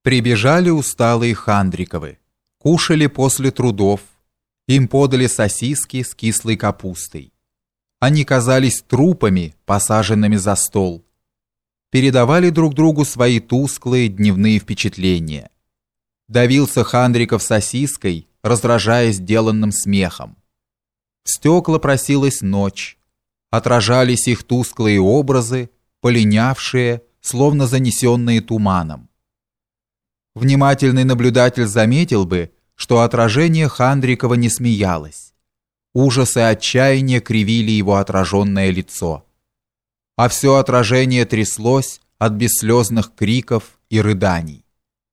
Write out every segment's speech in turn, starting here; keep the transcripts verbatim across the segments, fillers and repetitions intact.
Прибежали усталые Хандриковы, кушали после трудов, им подали сосиски с кислой капустой. Они казались трупами, посаженными за стол. Передавали друг другу свои тусклые дневные впечатления. Давился Хандриков сосиской, раздражаясь деланным смехом. В стекла просилась ночь, отражались их тусклые образы, полинявшие, словно занесенные туманом. Внимательный наблюдатель заметил бы, что отражение Хандрикова не смеялось. Ужас и отчаяние кривили его отраженное лицо. А все отражение тряслось от бесслезных криков и рыданий.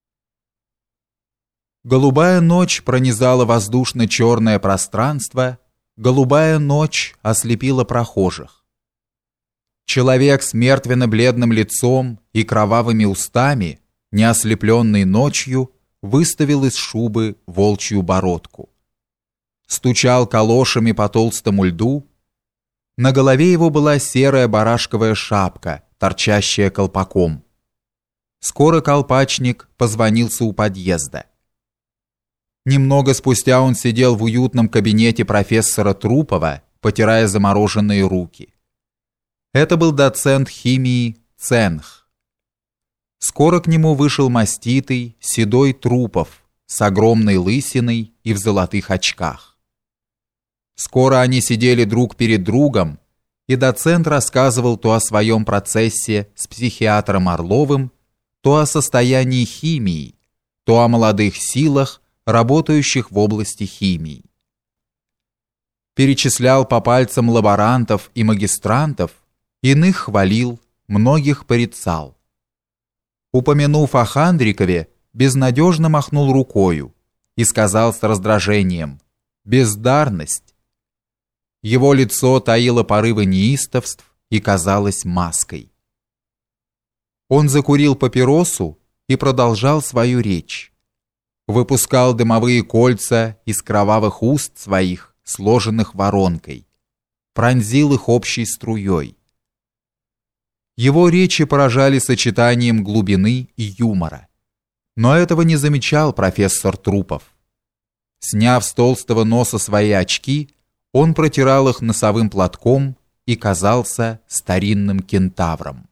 Голубая ночь пронизала воздушно-черное пространство, голубая ночь ослепила прохожих. Человек с мертвенно-бледным лицом и кровавыми устами, не ослепленный ночью, выставил из шубы волчью бородку. Стучал калошами по толстому льду. На голове его была серая барашковая шапка, торчащая колпаком. Скоро колпачник позвонился у подъезда. Немного спустя он сидел в уютном кабинете профессора Трупова, потирая замороженные руки. Это был доцент химии Ценх. Скоро к нему вышел маститый, седой Трупов с огромной лысиной и в золотых очках. Скоро они сидели друг перед другом, и доцент рассказывал то о своем процессе с психиатром Орловым, то о состоянии химии, то о молодых силах, работающих в области химии. Перечислял по пальцам лаборантов и магистрантов, иных хвалил, многих порицал. Упомянув о Хандрикове, безнадежно махнул рукою и сказал с раздражением: «Бездарность». Его лицо таило порывы неистовств и казалось маской. Он закурил папиросу и продолжал свою речь. Выпускал дымовые кольца из кровавых уст своих, сложенных воронкой. Пронзил их общей струей. Его речи поражали сочетанием глубины и юмора. Но этого не замечал профессор Трупов. Сняв с толстого носа свои очки, он протирал их носовым платком и казался старинным кентавром.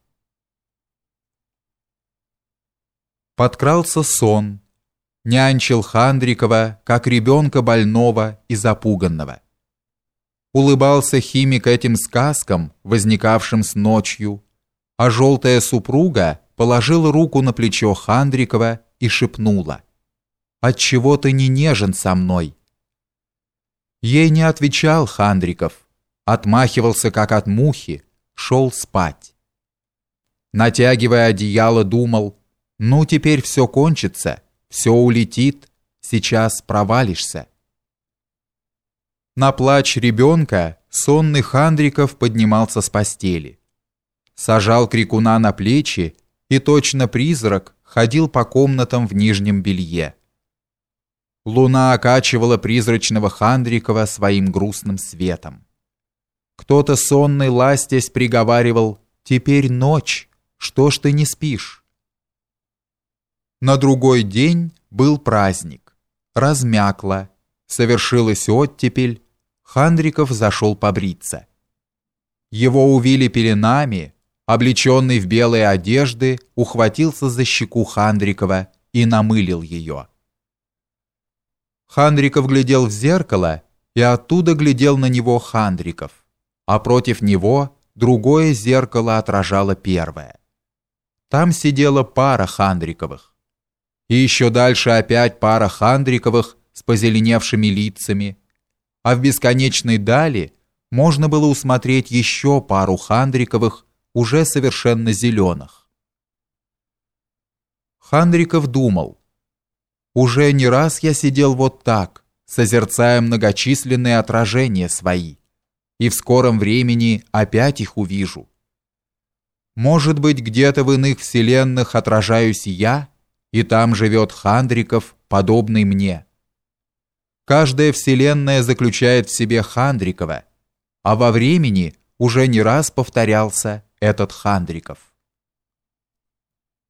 Подкрался сон, нянчил Хандрикова, как ребенка больного и запуганного. Улыбался химик этим сказкам, возникавшим с ночью, а желтая супруга положила руку на плечо Хандрикова и шепнула: «Отчего ты не нежен со мной?» Ей не отвечал Хандриков, отмахивался как от мухи, шел спать. Натягивая одеяло, думал: «Ну, теперь все кончится, все улетит, сейчас провалишься». На плач ребенка сонный Хандриков поднимался с постели. Сажал крикуна на плечи и точно призрак ходил по комнатам в нижнем белье. Луна окачивала призрачного Хандрикова своим грустным светом. Кто-то сонный ластясь приговаривал: «Теперь ночь, что ж ты не спишь?» На другой день был праздник. Размякло, совершилась оттепель, Хандриков зашел побриться. Его увили пеленами, облеченный в белые одежды, ухватился за щеку Хандрикова и намылил ее. Хандриков глядел в зеркало, и оттуда глядел на него Хандриков, а против него другое зеркало отражало первое. Там сидела пара Хандриковых. И еще дальше опять пара Хандриковых с позеленевшими лицами, а в бесконечной дали можно было усмотреть еще пару Хандриковых, уже совершенно зеленых. Хандриков думал: «Уже не раз я сидел вот так, созерцая многочисленные отражения свои, и в скором времени опять их увижу. Может быть, где-то в иных вселенных отражаюсь я, и там живет Хандриков, подобный мне. Каждая вселенная заключает в себе Хандрикова, а во времени уже не раз повторялся этот Хандриков».